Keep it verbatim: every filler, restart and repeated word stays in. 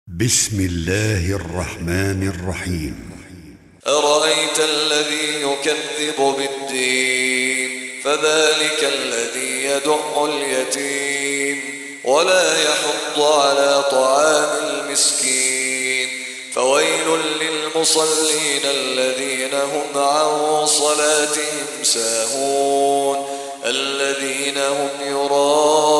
بسم الله الرحمن الرحيم. أرأيت الذي يكذب بالدين فذلك الذي يدع اليتيم ولا يحض على طعام المسكين فويل للمصلين الذين هم عن صلاتهم ساهون الذين هم يراءون